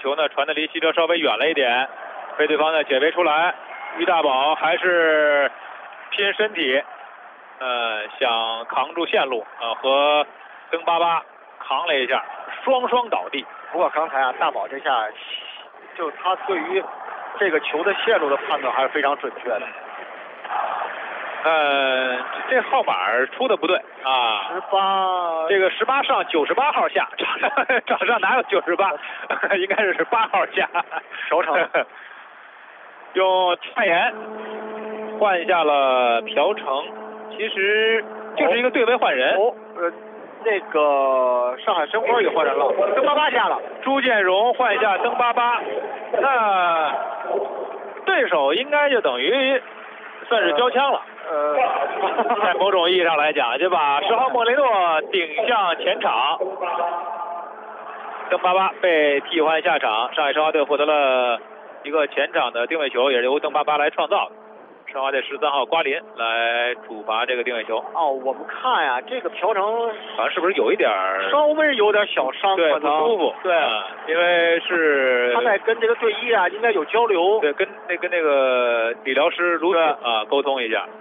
球呢传的离西哲稍微远了一点，被对方呢解围出来。于大宝还是拼身体，想扛住线路和登巴巴扛了一下，双双倒地。 不过刚才啊，大宝这下就他对于这个球的线路的判断还是非常准确的。 这号码出的不对啊 ，18， 这个18上98号下，场上哪有98？应该是8号下。 调整， 用蔡岩换下了朴成，其实就是一个对位换人。 那个上海申花也换人了，登巴巴下了， 朱建荣换下登巴巴，那对手应该就等于算是交枪了。在某种意义上来讲，就把10号莫雷诺顶向前场，登巴巴被替换下场，上海申花队获得了一个前场的定位球，也是由登巴巴来创造的。申花队13号瓜林来主罚这个定位球。 我们看呀，这个朴成好像是不是有一点稍微有点小伤， 对，不舒服。 对， 因为是他在跟这个队医啊应该有交流， 对，跟那个理疗师卢斯沟通一下。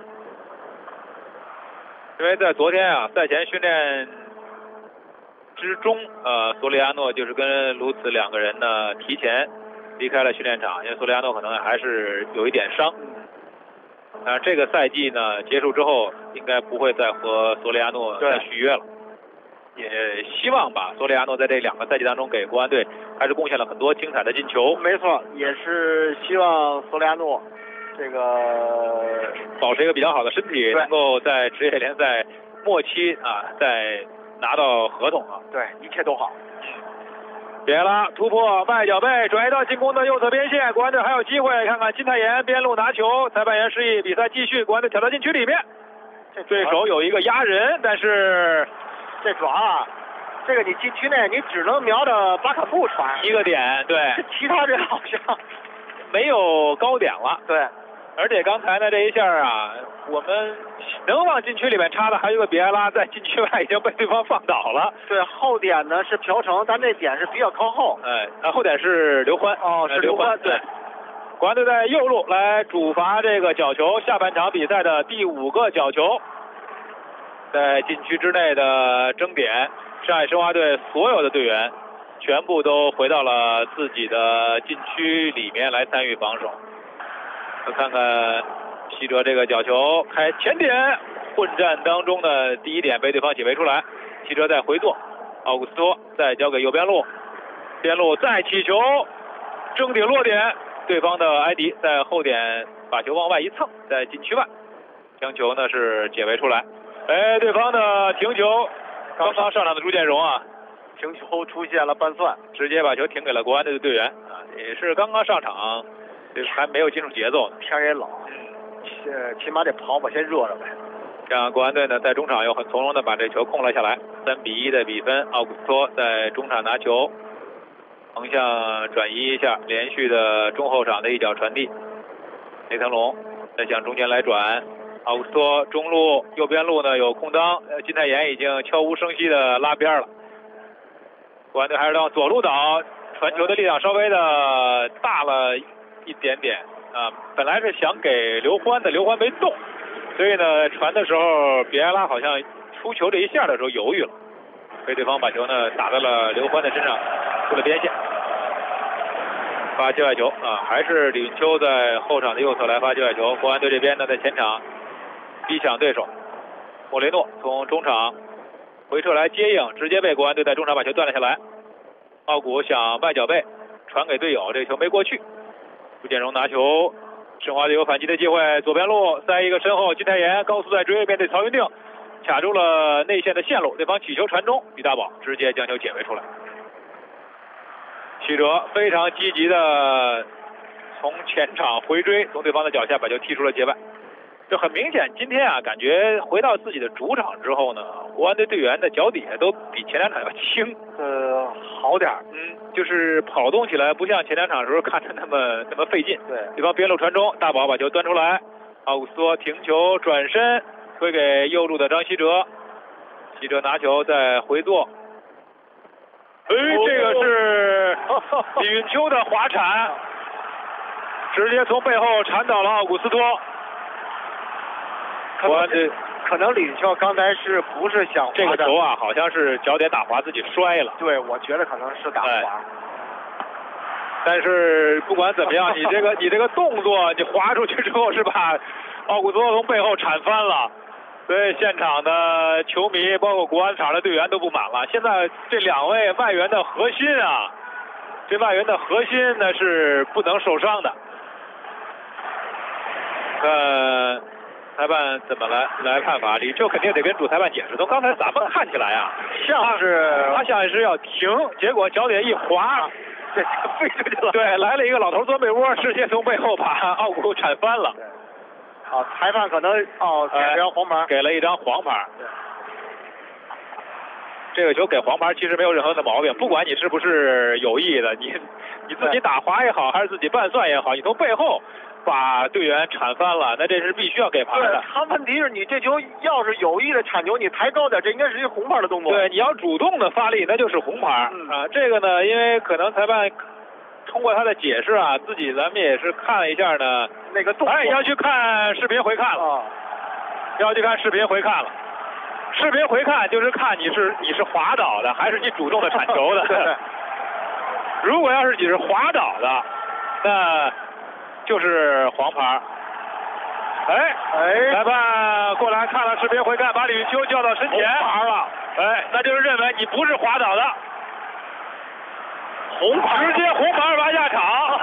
因为在昨天啊赛前训练之中，索里亚诺就是跟卢茨2个人呢提前离开了训练场，因为索里亚诺可能还是有一点伤。这个赛季呢结束之后，应该不会再和索里亚诺再续约了。也希望吧，索里亚诺在这2个赛季当中给国安队还是贡献了很多精彩的进球。 没错，也是希望索里亚诺这个保持一个比较好的身体，能够在职业联赛末期再拿到合同对，一切都好。 别了，突破外脚背，转移到进攻的右侧边线，国安队还有机会。看看金泰妍边路拿球，裁判员示意比赛继续，国安队挑到禁区里面。对手有一个压人，但是这主要这个你禁区内你只能瞄着巴卡布传一个点，对， 其他人好像没有高点了。 对。 而且刚才呢这一下我们能往禁区里面插的还有一个比埃拉，在禁区外已经被对方放倒了。 对，后点呢是朴成，但那点是比较靠后。 后点是刘欢。 是刘欢。对。 国安队在右路来主罚这个角球，下半场比赛的第5个角球，在禁区之内的争点，上海申花队所有的队员全部都回到了自己的禁区里面来参与防守。看看西哲这个角球开前点，混战当中的第1点被对方解围出来，西哲再回做，奥古斯托再交给右边路，边路再起球，争顶落点，对方的埃迪在后点把球往外一蹭，在禁区外将球呢是解围出来。对方的停球，刚刚上场的朱建荣停球出现了半算， 直接把球停给了国安队的队员也是刚刚上场。还没有进入节奏呢， 天也冷，起码得跑跑，先热热呗。 这样国安队呢在中场又很从容的把这球控了下来，3-1的比分。奥古斯托在中场拿球，横向转移一下，连续的中后场的一脚传递，雷腾龙再向中间来转，奥古斯托中路右边路呢有空当，金泰妍已经悄无声息的拉边了。国安队还是让左路倒，传球的力量稍微的大了一点点本来是想给刘欢的，刘欢没动，所以呢传的时候比埃拉好像出球这一下的时候犹豫了，被对方把球呢打在了刘欢的身上，出了边线，发界外球还是李云秋在后场的右侧来发界外球。国安队这边呢在前场逼抢对手，莫雷诺从中场回撤来接应，直接被国安队在中场把球断了下来。奥古想外脚背传给队友，这球没过去。朱建荣拿球，申花队有反击的机会，左边路塞一个身后，金泰妍高速在追，面对曹云定卡住了内线的线路，对方起球传中，于大宝直接将球解围出来。许哲非常积极的从前场回追，从对方的脚下把球踢出了界外。就很明显，今天感觉回到自己的主场之后呢，国安队队员的脚底下都比前2场要轻， 好点就是跑动起来不像前2场的时候看着那么费劲。对方边路传中，大宝把球端出来，奥古斯托停球转身推给右路的张稀哲，稀哲拿球再回做，这个是李云秋的滑铲，直接从背后铲倒了奥古斯托。 可能李云秋刚才不是想这个球啊，好像是脚点打滑自己摔了。 对，我觉得可能是打滑。 但是不管怎么样，你这个动作，你滑出去之后是把奥古斯托从背后铲翻了，所以现场的球迷包括国安场的队员都不满了。现在这2位外援的核心啊，这外援的核心呢是不能受伤的。裁判怎么来判罚？李秋肯定得跟主裁判解释。从刚才咱们看起来啊， 像是要停，结果脚底一滑， 这飞出去了。 对，来了一个老头钻被窝，直接从背后把奥古铲翻了。 裁判可能给了张黄牌， 给了一张黄牌。这个球给黄牌其实没有任何的毛病，不管你是不是有意的，你自己打滑也好，还是自己半算也好，你从背后把队员铲翻了，那这是必须要给牌的。 他问题是你这球要是有意的铲球，你抬高点，这应该是一个红牌的动作。 对，你要主动的发力，那就是红牌啊。这个呢，因为可能裁判通过他的解释啊，自己咱们也是看了一下呢， 那个动作。 要去看视频回看了，要去看视频回看了。视频回看就是看你是滑倒的，还是你主动的铲球的。 对。 如果要是你是滑倒的，那就是黄牌。裁判过来看了视频回看，把李云秋叫到身前， 红牌了。 那就是认为你不是滑倒的， 红牌， 直接红牌罚下场。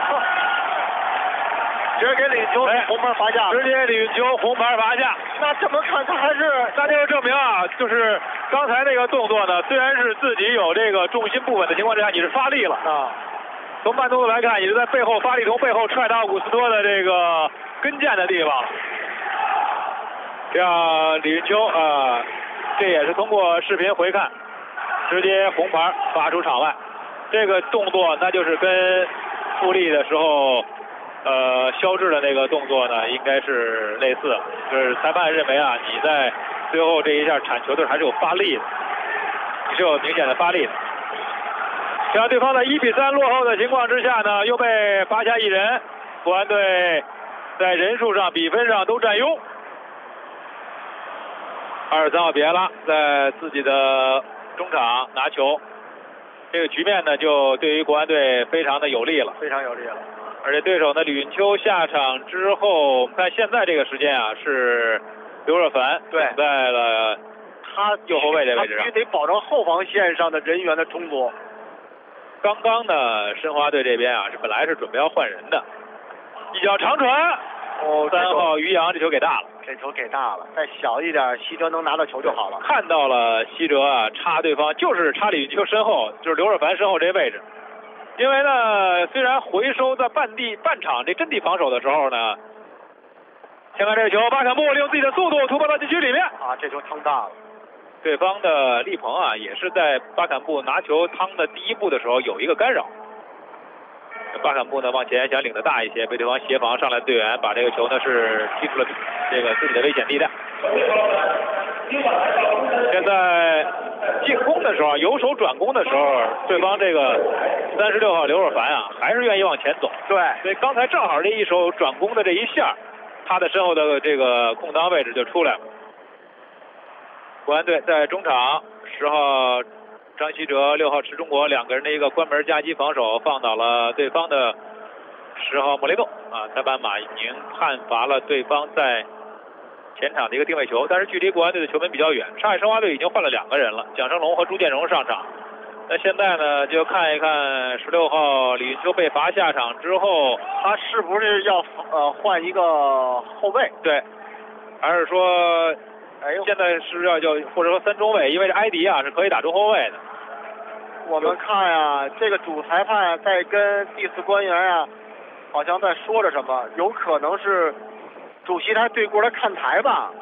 直接给李云秋红牌罚下， 直接李云秋红牌罚下。 那这么看，他还是那就是证明啊，就是刚才那个动作呢，虽然是自己有这个重心不稳的情况之下，你是发力了啊。 从慢动作来看，你是在背后发力，从背后踹到奥古斯托的这个跟腱的地方。这样李云秋这也是通过视频回看，直接红牌罚出场外。这个动作那就是跟复力的时候肖智的那个动作呢，应该是类似，就是裁判认为啊，你在最后这一下铲球的时候还是有发力的，你是有明显的发力的。这样对方在1比3落后的情况之下呢，又被罚下1人，国安队在人数上、比分上都占优。23号比埃拉在自己的中场拿球，这个局面呢就对于国安队非常的有利了， 非常有利了。 而且对手呢，李云秋下场之后，我们看现在这个时间啊，是刘若凡对在了他右后卫这位置上， 他必须得保证后防线上的人员的充足。 刚刚呢，申花队这边啊，本来是准备要换人的，一脚长传，3号于洋这球给大了， 这球给大了，再小一点，西哲能拿到球就好了。 看到了西哲啊，插对方就是插李云秋身后，就是刘若凡身后这位置。因为呢，虽然回收在半场这阵地防守的时候呢，先看这个球，巴坎布利用自己的速度突破到禁区里面啊，这球趟大了。 对方的利鹏啊，也是在巴坎布拿球趟的第一步的时候有一个干扰。巴坎布呢往前想领的大一些，被对方协防上来的队员把这个球呢是踢出了这个自己的危险地带。现在进攻的时候，由守转攻的时候，对方这个36号刘若凡啊，还是愿意往前走。 对， 所以刚才正好这一手转攻的这一下，他的身后的这个空当位置就出来了。国安队在中场10号张稀哲、6号池中国两个人的一个关门夹击防守，放倒了对方的10号莫雷诺啊。裁判马宁判罚了对方在前场的一个定位球，但是距离国安队的球门比较远。上海申花队已经换了2个人了，蒋胜龙和朱建荣上场。那现在呢，就看一看16号李云秋被罚下场之后， 他是不是要换一个后卫？ 对，还是说？现在是要或者说3中卫，因为这埃迪啊是可以打中后卫的。 我们看呀，这个主裁判在跟第4官员啊，好像在说着什么，有可能是主席台对过来看台吧？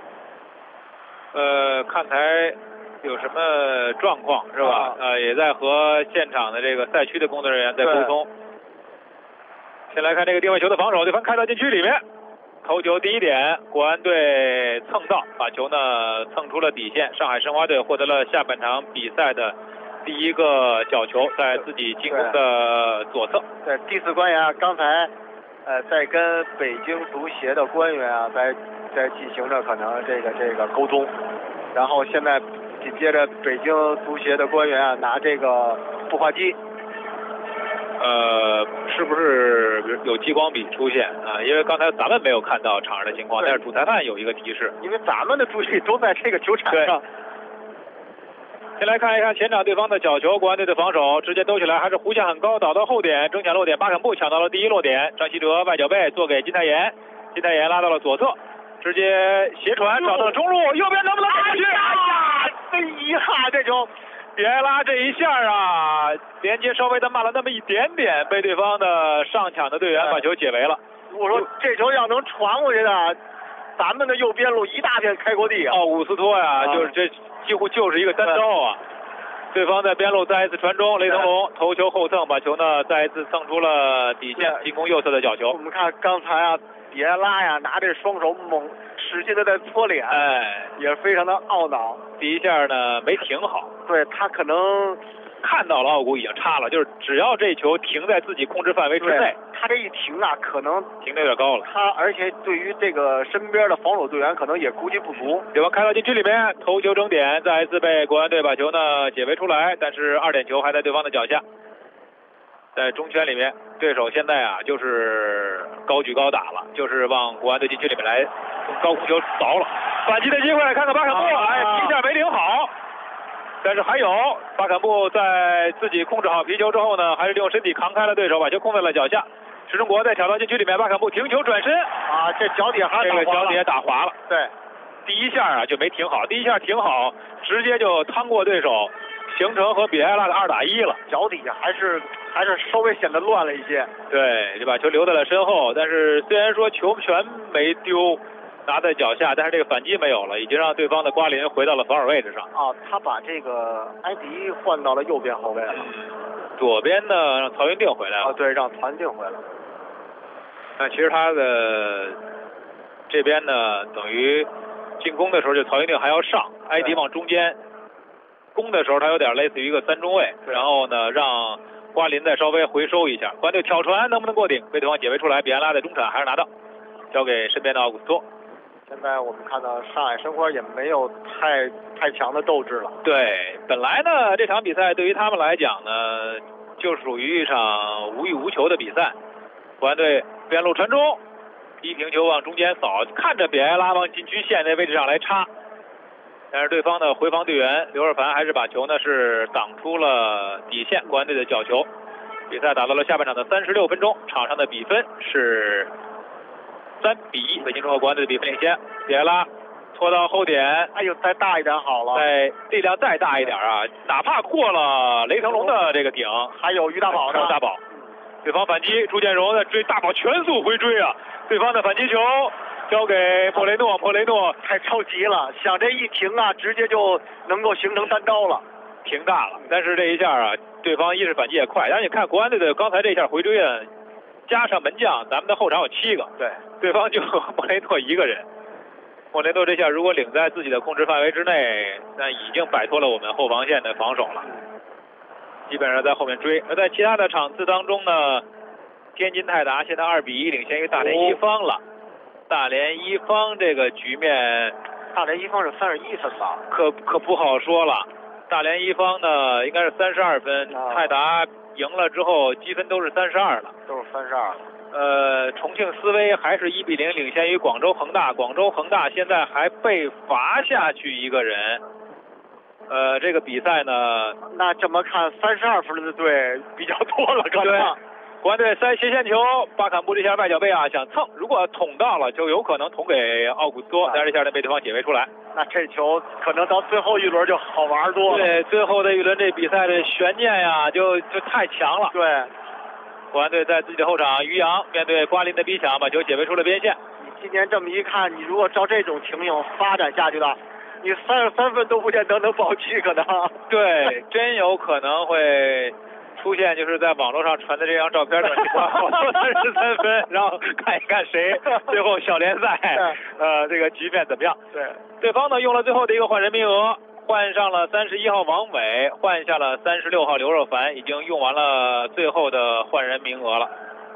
看台有什么状况是吧？也在和现场的这个赛区的工作人员在沟通。先来看这个定位球的防守，对方开到禁区里面。头球第一点，国安队蹭到，把球呢蹭出了底线。上海申花队获得了下半场比赛的第一个角球在自己进攻的左侧。 对，第4官员啊，刚才在跟北京足协的官员啊，在进行着可能这个沟通，然后现在紧接着北京足协的官员啊拿这个孵化机。 是不是有激光笔出现啊？因为刚才咱们没有看到场上的情况，但是主裁判有一个提示。 因为咱们的注意力都在这个球场上。 先来看一看前场对方的角球，国安队的防守直接兜起来，还是弧线很高，倒到后点，争抢落点，巴肯布抢到了第一落点，张稀哲外脚背做给金泰妍，金泰妍拉到了左侧，直接斜传找到了中路，右边能不能打过去？ 哎呀，真遗憾这球。 比埃拉这一下啊，连接稍微的慢了那么一点点，被对方的上抢的队员把球解围了。 我说这球要能传过去的，咱们的右边路一大片开阔地啊！ 奥古斯托呀，就是这几乎就是一个单刀啊！对方在边路再一次传中，雷腾龙头球后蹭，把球呢再一次蹭出了底线，进攻右侧的角球。 我们看刚才啊，比埃拉呀拿这双手猛使劲的在搓脸，也非常的懊恼。 第一下呢没停好， 对他可能看到了奥古已经插了，就是只要这球停在自己控制范围之内， 他这一停啊，可能停的有点高了。 他而且对于这个身边的防守队员可能也估计不足。 对方开到禁区里面，头球争点，再一次被国安队把球呢解围出来，但是2点球还在对方的脚下。在中圈里面，对手现在啊就是高举高打了，就是往国安队禁区里面来高空球凿了。反击的机会，看看巴肯布，一下没领好。但是还有巴肯布在自己控制好皮球之后呢，还是利用身体扛开了对手，把球控在了脚下。石中国在挑到禁区里面，巴肯布停球转身啊，这脚底还是脚底也打滑了。 对， 第一下啊就没停好，第一下停好，直接就趟过对手，形成和比埃拉的2打1了。 脚底下还是稍微显得乱了一些。 对，就把球留在了身后，但是虽然说球权没丢，拿在脚下，但是这个反击没有了，已经让对方的瓜林回到了防守位置上。 啊，他把这个埃迪换到了右边后卫了。 左边呢让曹云定回来了。 啊，对，让曹云定回来了。 那其实他的这边呢，等于进攻的时候就曹云定还要上，埃迪往中间攻的时候他有点类似于一个3中卫，然后呢让瓜林再稍微回收一下。国安队挑传能不能过顶，被对方解围出来，比安拉在中场还是拿到，交给身边的奥古斯托。 现在我们看到上海申花也没有太强的斗志了。 对，本来呢这场比赛对于他们来讲呢，就属于一场无欲无求的比赛。国安队边路传中，低平球往中间扫，看着比埃拉往禁区线那位置上来插，但是对方的回防队员刘尔凡还是把球呢是挡出了底线，国安队的角球。比赛打到了下半场的36分钟，场上的比分是3比1，北京中国国安队的比分领先。比埃拉拖到后点， 哎呦，再大一点好了， 力量再大一点啊，哪怕过了雷腾龙的这个顶， 还有于大宝呢， 大宝。对方反击，朱建荣在追，大宝全速回追啊！对方的反击球交给莫雷诺，莫雷诺太着急了，想这一停啊，直接就能够形成单刀了， 停大了。但是这一下啊，对方一是反击也快，但是你看国安队的刚才这一下回追啊，加上门将，咱们的后场有7个，对方就莫雷诺1个人。莫雷诺这下如果领在自己的控制范围之内，那已经摆脱了我们后防线的防守了。基本上在后面追，而在其他的场次当中呢，天津泰达现在2比1领先于大连一方了。大连一方这个局面， 大连一方是31分吧？ 可不好说了。大连一方呢应该是32分，泰达赢了之后积分都是32了， 都是32。 重庆斯威还是1比0领先于广州恒大，广州恒大现在还被罚下去1个人。这个比赛呢， 那这么看32分的队比较多了，可能。 国安队塞斜线球，巴坎布这下外脚背啊想蹭，如果捅到了就有可能捅给奥古斯托，但是这下被对方解围出来。 那这球可能到最后一轮就好玩多了。 对，最后的一轮这比赛的悬念呀就太强了。 对， 国安队在自己的后场，于洋面对瓜林的逼抢，把球解围出了边线。 你今年这么一看，你如果照这种情形发展下去的，你33分都不见得能保级，可能。 对，真有可能会出现就是在网络上传的这张照片的情况，33分，然后看一看谁最后小联赛这个局面怎么样。 对， 对方呢用了最后的一个换人名额， 换上了31号王伟，换下了36号刘若凡，已经用完了最后的换人名额了。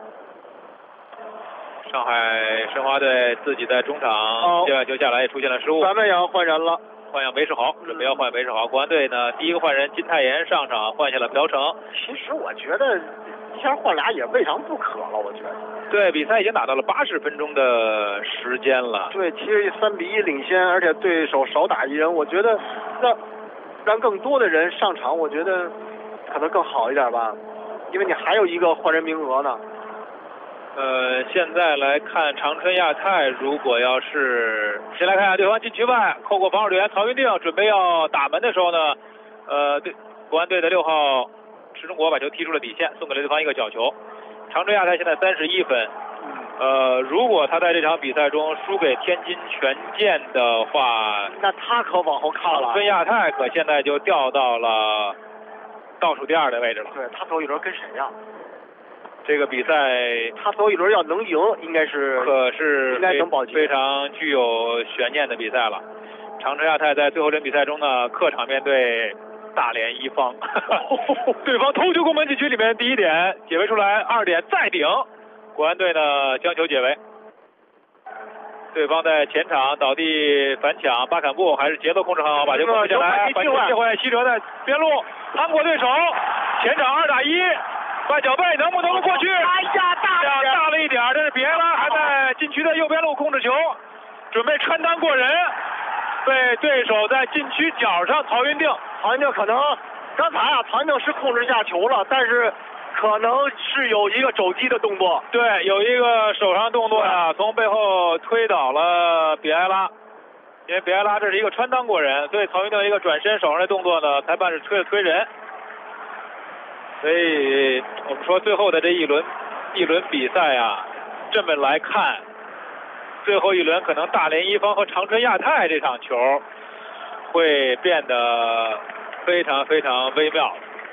上海申花队自己在中场接外球下来也出现了失误， 咱们也要换人了， 换上韦世豪，准备要换韦世豪。国安队呢，第一个换人金泰妍上场，换下了朴成。 其实我觉得一下换俩也未尝不可了，我觉得。 对，比赛已经打到了80分钟的时间了。 对，其实3-1领先，而且对手少打一人，我觉得让更多的人上场，我觉得可能更好一点吧，因为你还有一个换人名额呢。 现在来看长春亚泰，如果要是先来看一下对方禁区外扣过防守队员曹云定，准备要打门的时候呢，对国安队的6号石中国把球踢出了底线，送给了对方一个角球。长春亚泰现在31分。如果他在这场比赛中输给天津权健的话， 那他可往后看了。 长春亚泰可现在就掉到了倒数第2的位置了。 对，他走一轮跟谁呀？ 这个比赛他走一轮要能赢，应该是应该能保级， 非常具有悬念的比赛了。长春亚泰在最后这比赛中呢，客场面对大连一方，对方头球攻门禁区里面第1点解围出来，2点再顶，国安队呢将球解围。对方在前场倒地反抢，巴坎布还是节奏控制很好，把球控制下来，把球接回来，西哲在边路趟过对手，前场2打1。半脚背能不能过去？ 哎呀， 大了一点，但是比埃拉还在禁区的右边路控制球，准备穿裆过人，被对手在禁区角上曹云定可能刚才曹云定是控制下球了，但是可能是有一个肘击的动作。 对，有一个手上动作呀，从背后推倒了比埃拉，因为比埃拉这是一个穿裆过人，所以曹云定一个转身手上的动作呢，裁判是推人。所以我们说最后的这一轮比赛啊，这么来看，最后一轮可能大连一方和长春亚泰这场球会变得非常非常微妙。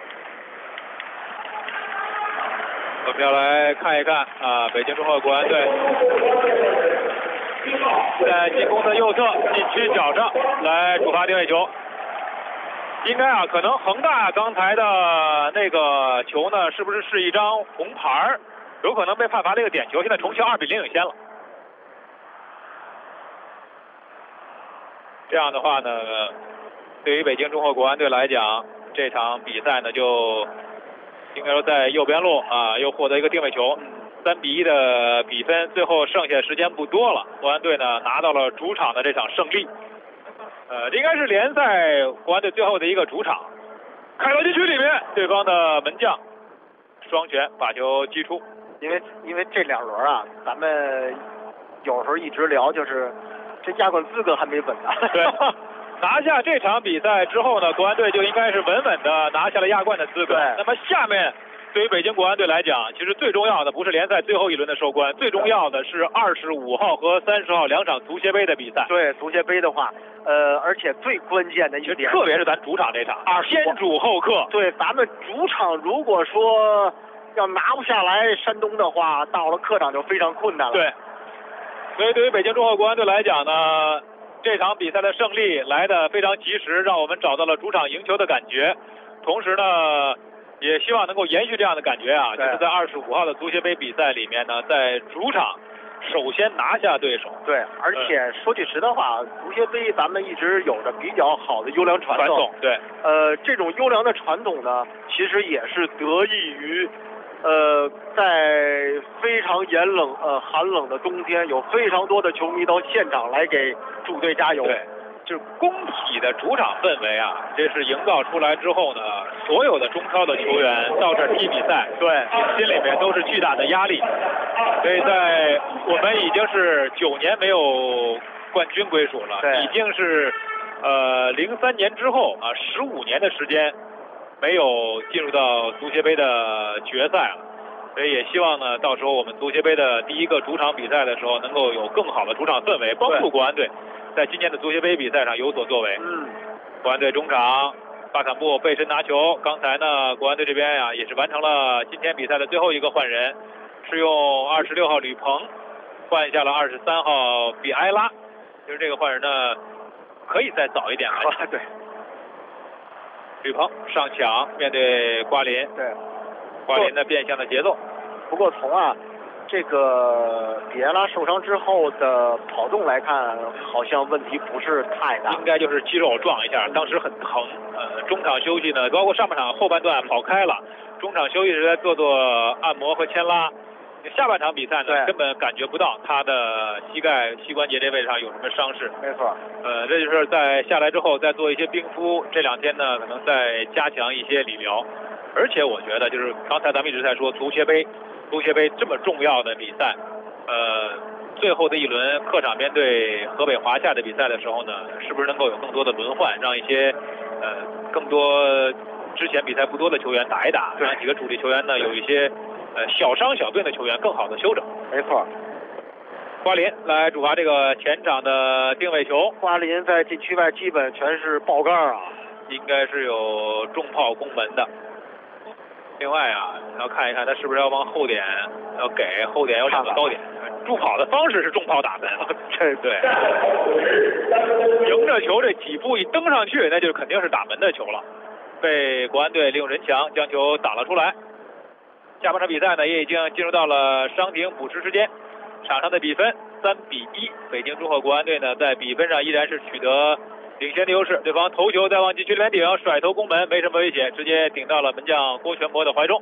我们要来看一看啊，北京中赫国安队在进攻的右侧禁区角上来主罚定位球。应该啊，可能恒大刚才的那个球呢，是不是一张红牌？有可能被判罚这个点球，现在重庆2-0领先了。这样的话呢，对于北京中赫国安队来讲，这场比赛呢就应该说在右边路啊又获得一个定位球，3-1的比分，最后剩下时间不多了，国安队呢拿到了主场的这场胜利。这应该是联赛国安队最后的一个主场，开到禁区里面，对方的门将双拳把球击出。 因为这2轮啊，咱们有时候一直聊，就是这亚冠资格还没稳呢。 对，拿下这场比赛之后呢，国安队就应该是稳稳的拿下了亚冠的资格。那么下面对于北京国安队来讲，其实最重要的不是联赛最后一轮的收官，最重要的是25号和30号2场足协杯的比赛。 对，足协杯的话，而且最关键的一点， 特别是咱主场这场，先主后客。 对，咱们主场如果说要拿不下来山东的话，到了客场就非常困难了。 对，所以对于北京中赫国安队来讲呢，这场比赛的胜利来得非常及时，让我们找到了主场赢球的感觉。同时呢，也希望能够延续这样的感觉啊，就是在25号的足协杯比赛里面呢，在主场首先拿下对手。 对，而且说句实在话，足协杯咱们一直有着比较好的优良传统。 对， 这种优良的传统呢，其实也是得益于在非常寒冷的冬天，有非常多的球迷到现场来给主队加油。 对，就是工体的主场氛围啊，这是营造出来之后呢，所有的中超的球员到这儿踢比赛，对，心里面都是巨大的压力。所以在我们已经是9年没有冠军归属了，已经是03年之后啊15年的时间没有进入到足协杯的决赛了。所以也希望呢，到时候我们足协杯的第一个主场比赛的时候，能够有更好的主场氛围，帮助国安队在今年的足协杯比赛上有所作为。国安队中场巴坎布背身拿球，刚才呢，国安队这边呀也是完成了今天比赛的最后一个换人，是用26号吕鹏换下了23号比埃拉，就是这个换人呢可以再早一点来。 对， 吕鹏上抢面对瓜林， 对， 瓜林的变向的节奏。 不过从这个比埃拉受伤之后的跑动来看，好像问题不是太大。 应该就是肌肉撞一下，当时很疼。中场休息呢，包括上半场后半段跑开了，中场休息时在做按摩和牵拉。下半场比赛呢，根本感觉不到他的膝关节这位置上有什么伤势。 没错。 这就是在下来之后再做一些冰敷，这2天呢可能再加强一些理疗。而且我觉得就是刚才咱们一直在说足协杯这么重要的比赛，最后的一轮客场面对河北华夏的比赛的时候呢，是不是能够有更多的轮换，让一些更多之前比赛不多的球员打一打，让几个主力球员呢有一些小伤小病的球员更好的休整。 没错。 瓜林来主罚这个前场的定位球。 瓜林在禁区外基本全是爆杆啊， 应该是有重炮攻门的。另外要看一看他是不是要往后点，要给后点有2个高点。助跑的方式是重炮打门，对，迎着球这几步一登上去，那就肯定是打门的球了。被国安队利用人墙将球打了出来。下半场比赛呢也已经进入到了伤停补时时间，场上的比分3-1，北京中赫国安队呢在比分上依然是取得领先的优势。对方头球再往禁区里面顶，甩头攻门没什么危险，直接顶到了门将郭全博的怀中。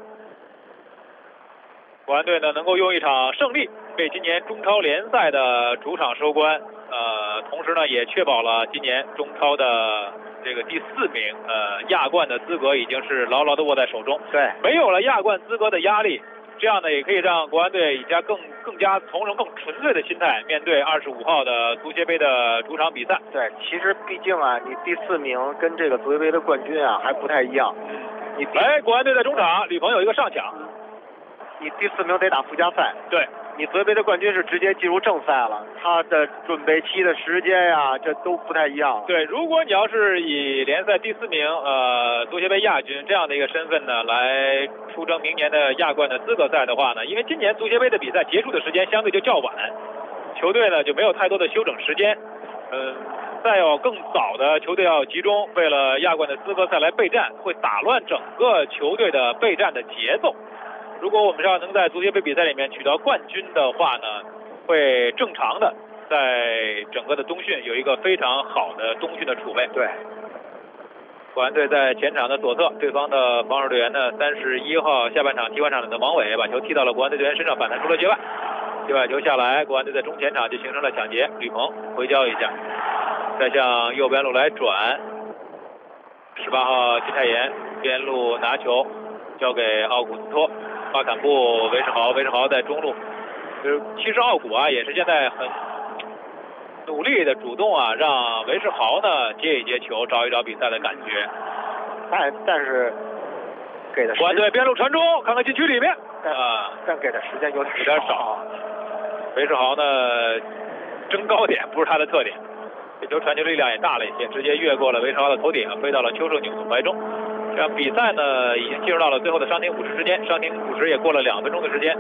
国安队呢能够用一场胜利为今年中超联赛的主场收官，同时呢也确保了今年中超的这个第4名，亚冠的资格已经是牢牢的握在手中。 对， 没有了亚冠资格的压力，这样呢也可以让国安队以更加从容、更纯粹的心态面对25号的足协杯的主场比赛。 对，其实毕竟你第4名跟这个足协杯的冠军还不太一样。 国安队在中场，吕鹏有一个上抢。 你第4名得打附加赛， 对， 你足协杯的冠军是直接进入正赛了，他的准备期的时间这都不太一样。 对，如果你要是以联赛第4名，足协杯亚军这样的一个身份呢，来出征明年的亚冠的资格赛的话呢，因为今年足协杯的比赛结束的时间相对就较晚，球队呢就没有太多的休整时间，再有更早的球队要集中为了亚冠的资格赛来备战，会打乱整个球队的备战的节奏。如果我们要能在足协杯比赛里面取得冠军的话呢，会正常的在整个的冬训有一个非常好的冬训的储备。 对， 国安队在前场的左侧，对方的防守队员呢31号下半场替换上场的王伟把球踢到了国安队队员身上，反弹出了界外。界外球下来，国安队在中前场就形成了抢劫，吕鹏回交一下，再向右边路来转。18号金泰妍边路拿球交给奥古斯托。巴坎布、韦世豪在中路，其实奥古也是现在很努力的主动让韦世豪呢接一接球，找一找比赛的感觉。 但是给的国安队边路传中，看看禁区里面但给的时间有点少。 韦世豪呢争高点不是他的特点，这球传球力量也大了一些，直接越过了韦世豪的头顶，飞到了邱胜炯的怀中。这样比赛呢已经进入到了最后的伤停补时时间，伤停补时也过了2分钟的时间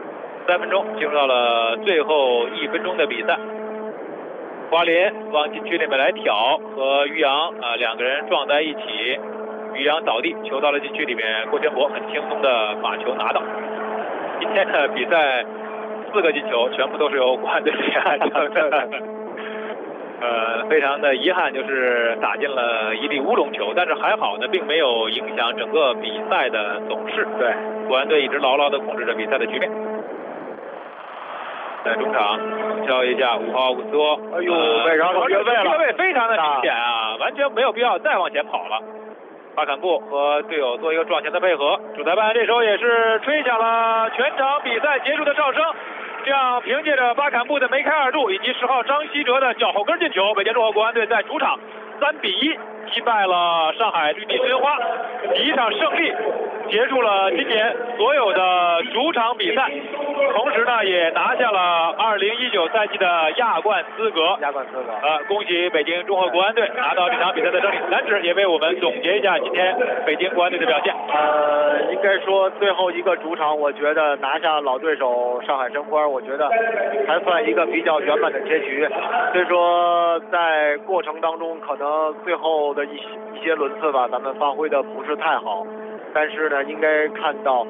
，3分钟进入到了最后1分钟的比赛。华林往禁区里面来挑，和于洋2个人撞在一起，于洋倒地，球到了禁区里面，郭全博很轻松的把球拿到。今天的比赛4个进球全部都是由国安队完成的。非常的遗憾，就是打进了一粒乌龙球，但是还好呢，并没有影响整个比赛的走势。 对， 国安队一直牢牢的控制着比赛的局面。在中场交一下5号奥古斯托， 为啥越位了？ 越位非常的明显完全没有必要再往前跑了。巴坎布和队友做一个撞前的配合，主裁判这时候也是吹响了全场比赛结束的哨声。这样，凭借着巴坎布的梅开2度以及10号张稀哲的脚后跟进球，北京中赫国安队在主场3-1击败了上海绿地申花，第1场胜利结束了今年所有的主场比赛，同时呢也拿下了2019赛季的亚冠资格。恭喜北京中赫国安队拿到这场比赛的胜利。男子也为我们总结一下今天北京国安队的表现。 应该说最后一个主场，我觉得拿下老对手上海申花，我觉得还算一个比较圆满的结局。所以说在过程当中，可能最后的一些轮次吧，咱们发挥的不是太好，但是呢，应该看到，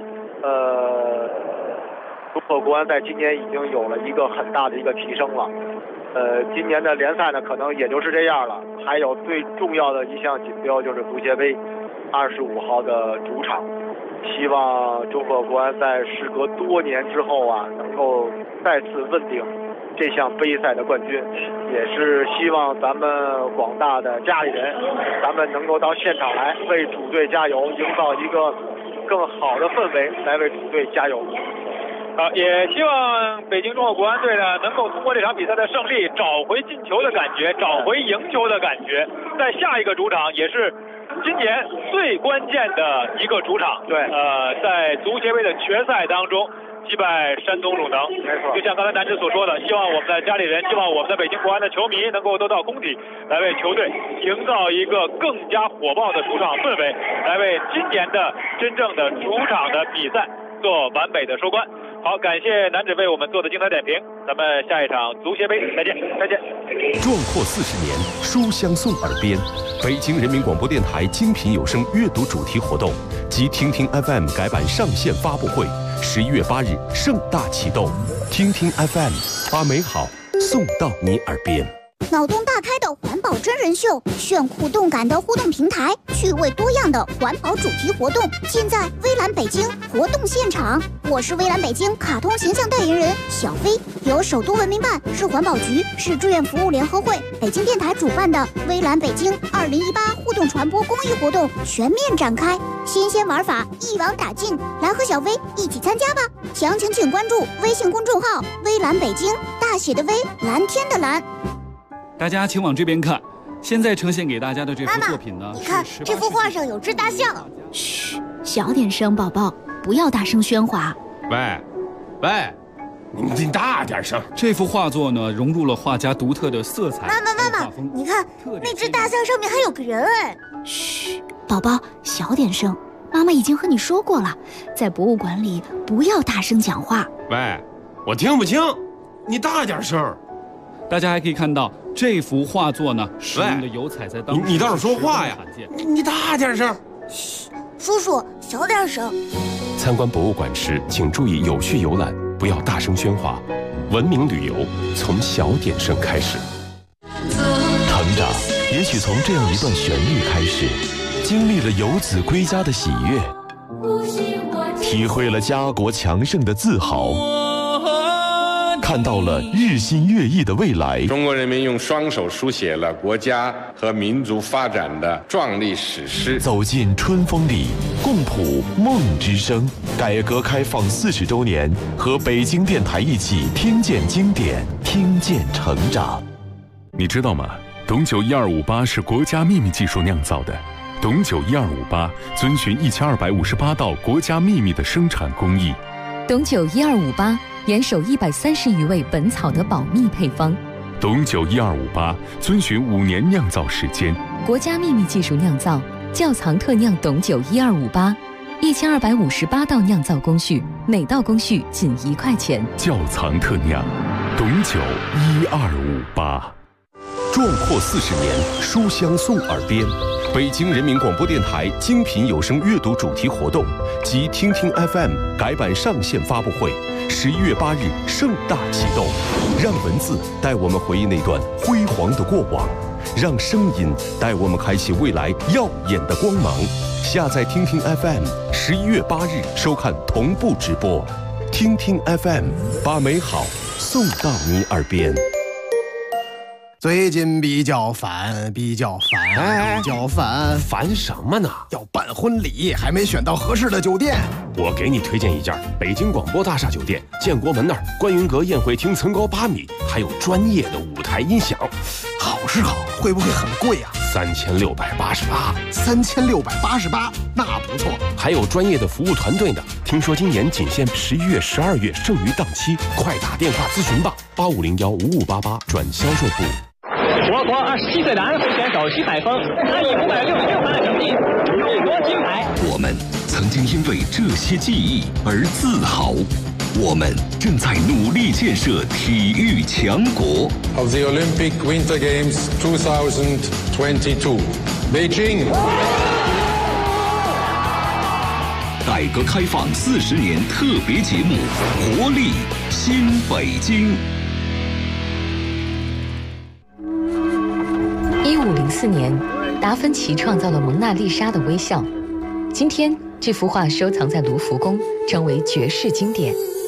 中赫国安在今年已经有了一个很大的一个提升了。今年的联赛呢，可能也就是这样了。还有最重要的一项锦标就是足协杯，25号的主场。希望中赫国安在时隔多年之后啊，能够再次问鼎这项杯赛的冠军，也是希望咱们广大的家里人，咱们能够到现场来为主队加油，营造一个更好的氛围来为主队加油。 也希望北京中赫国安队呢能够通过这场比赛的胜利，找回进球的感觉，找回赢球的感觉，在下一个主场也是今年最关键的一个主场。 对， 在足协杯的决赛当中击败山东鲁能。 没错， 就像刚才男子所说的，希望我们的家里人，希望我们的北京国安的球迷能够都到工体来为球队营造一个更加火爆的主场氛围，来为今年的真正的主场的比赛做完美的收官。好，感谢男子为我们做的精彩点评，咱们下一场足协杯再见。 壮阔40年，书香送耳边。北京人民广播电台精品有声阅读主题活动及听听 FM 改版上线发布会，11月8日盛大启动。听听 FM， 把美好送到你耳边。 脑洞大开的环保真人秀，炫酷动感的互动平台，趣味多样的环保主题活动，尽在微蓝北京活动现场。我是微蓝北京卡通形象代言人小飞，由首都文明办、市环保局、市志愿服务联合会、北京电台主办的微蓝北京2018互动传播公益活动全面展开，新鲜玩法一网打尽，来和小飞一起参加吧！详情请关注微信公众号“微蓝北京”，大写的微，蓝天的蓝。 大家请往这边看，现在呈现给大家的这幅作品呢， 你看这幅画上有只大象。嘘，小点声，宝宝，不要大声喧哗。 喂，你大点声。 这幅画作呢，融入了画家独特的色彩。 妈妈，你看那只大象上面还有个人哎。嘘，宝宝，小点声。妈妈已经和你说过了，在博物馆里不要大声讲话。 喂，我听不清，你大点声。 大家还可以看到这幅画作呢，使用的油彩在当时你倒是说话呀！你大点声。 嘘，叔叔小点声。 参观博物馆时，请注意有序游览，不要大声喧哗。文明旅游从小点声开始。成长也许从这样一段旋律开始，经历了游子归家的喜悦，体会了家国强盛的自豪，看到了日新月异的未来。 中国人民用双手书写了国家和民族发展的壮丽史诗。 走进春风里，共谱梦之声。改革开放40周年，和北京电台一起听见经典，听见成长。 你知道吗？董酒1258是国家秘密技术酿造的。董酒1258遵循1258道国家秘密的生产工艺。 董酒1258严守130余味本草的保密配方。 董酒1258遵循5年酿造时间， 国家秘密技术酿造，窖藏特酿董酒1258，1258道酿造工序，每道工序仅1块钱。 窖藏特酿，董酒1258。 壮阔40年，书香送耳边。北京人民广播电台精品有声阅读主题活动及听听 FM 改版上线发布会，11月8日盛大启动。让文字带我们回忆那段辉煌的过往，让声音带我们开启未来耀眼的光芒。下载听听 FM，11月8日收看同步直播。听听 FM， 把美好送到你耳边。 最近比较烦， 烦什么呢？ 要办婚礼，还没选到合适的酒店。 我给你推荐一家北京广播大厦酒店，建国门那儿观云阁宴会厅层高8米，还有专业的舞台音响。 好是好，会不会很贵啊？ 3688，那不错。 还有专业的服务团队呢。听说今年仅限11月、12月，剩余档期，快打电话咨询吧，85015588转销售部。 我国27岁的安徽选手徐海峰，他以566分的成绩入夺金牌。 我们曾经因为这些记忆而自豪。我们正在努力建设体育强国。 Of the Olympic Winter Games 2022, Beijing. 改革开放40年特别节目《活力新北京》。 1504年，达芬奇创造了蒙娜丽莎的微笑。今天，这幅画收藏在卢浮宫，成为绝世经典。